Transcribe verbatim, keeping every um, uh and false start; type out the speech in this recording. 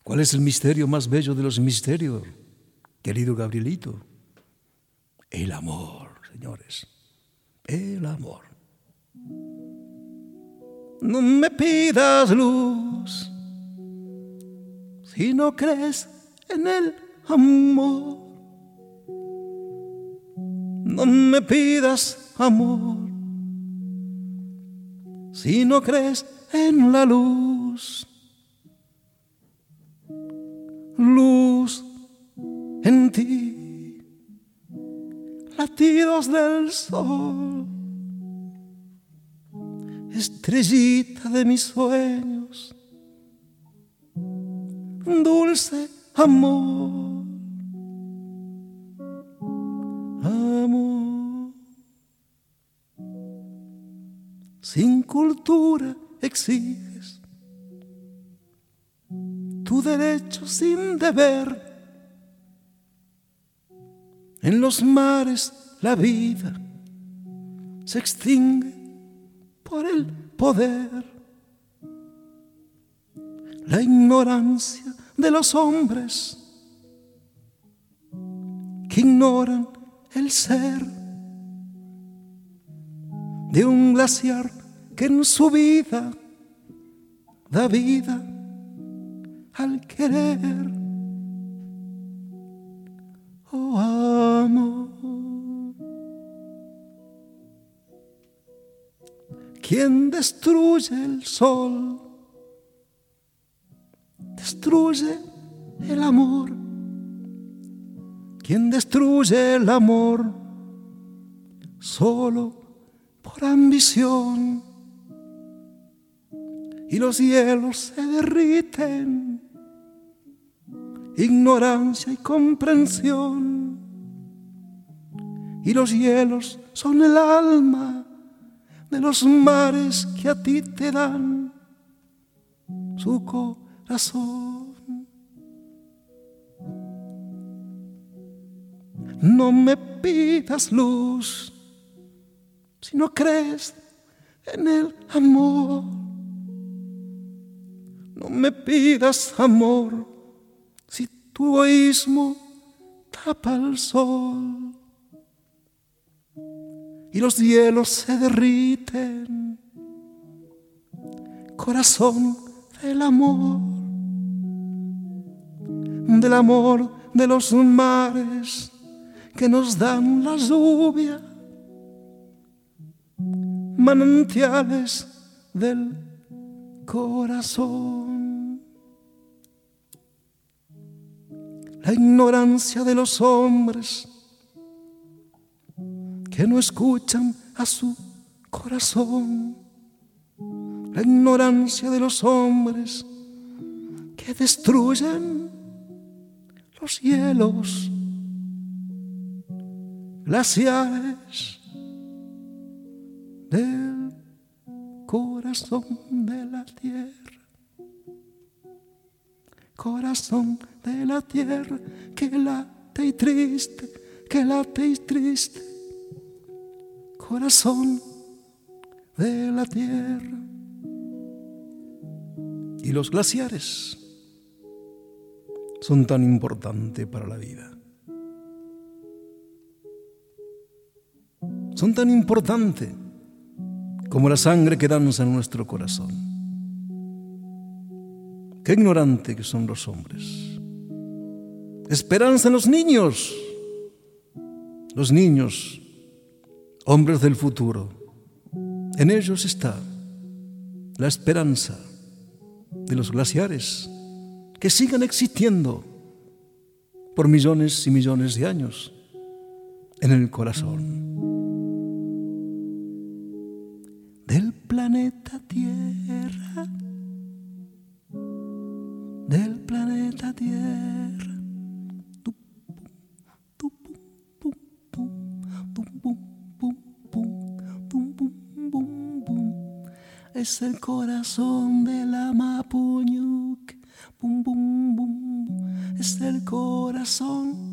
¿Cuál es el misterio más bello de los misterios, querido Gabrielito? El amor, señores, el amor. No me pidas luz si no crees en el amor. No me pidas amor si no crees en la luz. Luz en ti, latidos del sol, estrellita de mis sueños, dulce amor, amor. Sin cultura exiges tu derecho sin deber. En los mares la vida se extingue por el poder. La ignorancia de los hombres que ignoran el ser de un glaciar que en su vida da vida al querer. Oh amor, quien destruye el sol destruye el amor. Quien destruye el amor solo por ambición, y los hielos se derriten, ignorancia y comprensión, y los hielos son el alma de los mares que a ti te dan su corazón. No me pidas luz si no crees en el amor. No me pidas amor si tu egoísmo tapa el sol y los hielos se derriten. Corazón del amor, del amor de los mares que nos dan la lluvia, manantiales del corazón. La ignorancia de los hombres que no escuchan a su corazón. La ignorancia de los hombres que destruyen los hielos glaciares del corazón de la tierra. Corazón de la tierra que late y triste, que late y triste. Corazón de la tierra. Y los glaciares son tan importantes para la vida. Son tan importantes como la sangre que danza en nuestro corazón. Qué ignorante que son los hombres. Esperanza en los niños. Los niños, hombres del futuro. En ellos está la esperanza de los glaciares que sigan existiendo por millones y millones de años en el corazón del planeta Tierra, del planeta Tierra. Es el corazón de la Mapuñuc, bum, bum, bum. Es el corazón